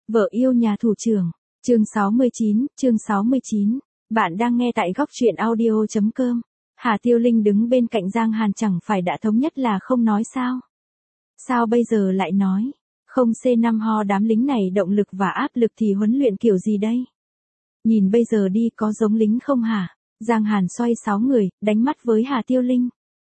Vợ yêu nhà thủ trưởng. Chương 69. Bạn đang nghe tại góc truyện audio.com. Hà Tiêu Linh đứng bên cạnh Giang Hàn chẳng phải đã thống nhất là không nói sao? Sao bây giờ lại nói? Không C5 ho đám lính này động lực và áp lực thì huấn luyện kiểu gì đây? Nhìn bây giờ đi có giống lính không hả? Giang Hàn xoay 6 người, đánh mắt với Hà Tiêu Linh.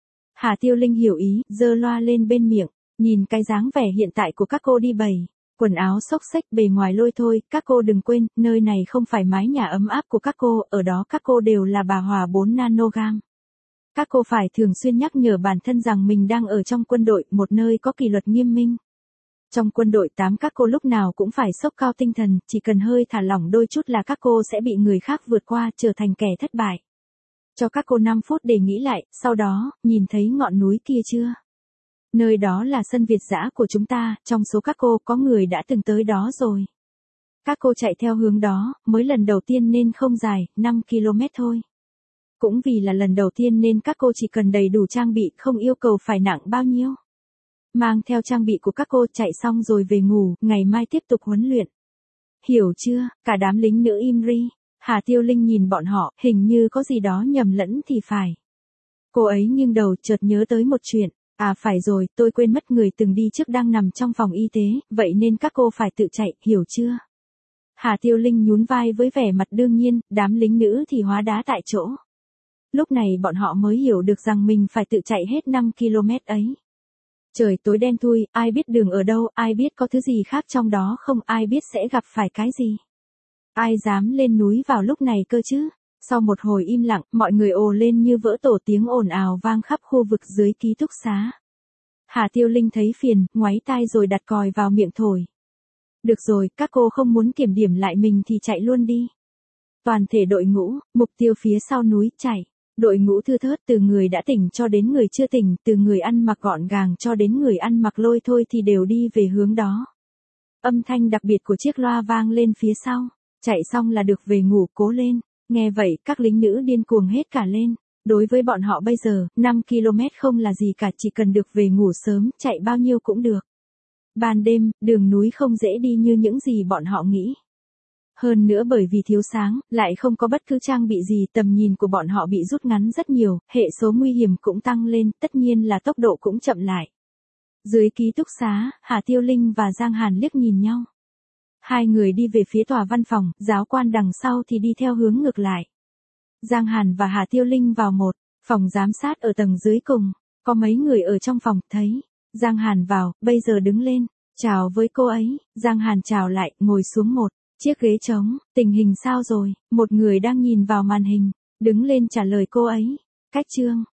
Hà Tiêu Linh hiểu ý, giơ loa lên bên miệng, nhìn cái dáng vẻ hiện tại của các cô đi bày. Quần áo xốc xếch bề ngoài lôi thôi, các cô đừng quên, nơi này không phải mái nhà ấm áp của các cô, ở đó các cô đều là bà Hòa 4 nanogam. Các cô phải thường xuyên nhắc nhở bản thân rằng mình đang ở trong quân đội, một nơi có kỷ luật nghiêm minh. Trong quân đội 8 các cô lúc nào cũng phải sốc cao tinh thần, chỉ cần hơi thả lỏng đôi chút là các cô sẽ bị người khác vượt qua, trở thành kẻ thất bại. Cho các cô 5 phút để nghĩ lại, sau đó, nhìn thấy ngọn núi kia chưa? Nơi đó là sân Việt dã của chúng ta, trong số các cô có người đã từng tới đó rồi. Các cô chạy theo hướng đó, mới lần đầu tiên nên không dài, 5 km thôi. Cũng vì là lần đầu tiên nên các cô chỉ cần đầy đủ trang bị, không yêu cầu phải nặng bao nhiêu. Mang theo trang bị của các cô chạy xong rồi về ngủ, ngày mai tiếp tục huấn luyện. Hiểu chưa? Cả đám lính nữ im ri. Hà Tiêu Linh nhìn bọn họ, hình như có gì đó nhầm lẫn thì phải. Cô ấy nghiêng đầu chợt nhớ tới một chuyện. À phải rồi, tôi quên mất người từng đi trước đang nằm trong phòng y tế, vậy nên các cô phải tự chạy, hiểu chưa? Hà Tiêu Linh nhún vai với vẻ mặt đương nhiên, đám lính nữ thì hóa đá tại chỗ. Lúc này bọn họ mới hiểu được rằng mình phải tự chạy hết 5 km ấy. Trời tối đen thui, ai biết đường ở đâu, ai biết có thứ gì khác trong đó không, ai biết sẽ gặp phải cái gì. Ai dám lên núi vào lúc này cơ chứ? Sau một hồi im lặng, mọi người ồ lên như vỡ tổ, tiếng ồn ào vang khắp khu vực dưới ký túc xá. Hà Tiêu Linh thấy phiền, ngoáy tai rồi đặt còi vào miệng thổi. Được rồi, các cô không muốn kiểm điểm lại mình thì chạy luôn đi. Toàn thể đội ngũ, mục tiêu phía sau núi, chạy. Đội ngũ thưa thớt từ người đã tỉnh cho đến người chưa tỉnh, từ người ăn mặc gọn gàng cho đến người ăn mặc lôi thôi thì đều đi về hướng đó. Âm thanh đặc biệt của chiếc loa vang lên phía sau. Chạy xong là được về ngủ, cố lên. Nghe vậy, các lính nữ điên cuồng hết cả lên. Đối với bọn họ bây giờ, 5 km không là gì cả, chỉ cần được về ngủ sớm, chạy bao nhiêu cũng được. Ban đêm, đường núi không dễ đi như những gì bọn họ nghĩ. Hơn nữa bởi vì thiếu sáng, lại không có bất cứ trang bị gì, tầm nhìn của bọn họ bị rút ngắn rất nhiều, hệ số nguy hiểm cũng tăng lên, tất nhiên là tốc độ cũng chậm lại. Dưới ký túc xá, Hà Tiêu Linh và Giang Hàn liếc nhìn nhau. Hai người đi về phía tòa văn phòng, giáo quan đằng sau thì đi theo hướng ngược lại. Giang Hàn và Hà Tiêu Linh vào một phòng giám sát ở tầng dưới cùng, có mấy người ở trong phòng, thấy Giang Hàn vào, bây giờ đứng lên, chào với cô ấy. Giang Hàn chào lại, ngồi xuống một chiếc ghế trống. Tình hình sao rồi? Một người đang nhìn vào màn hình, đứng lên trả lời cô ấy. Cách chương,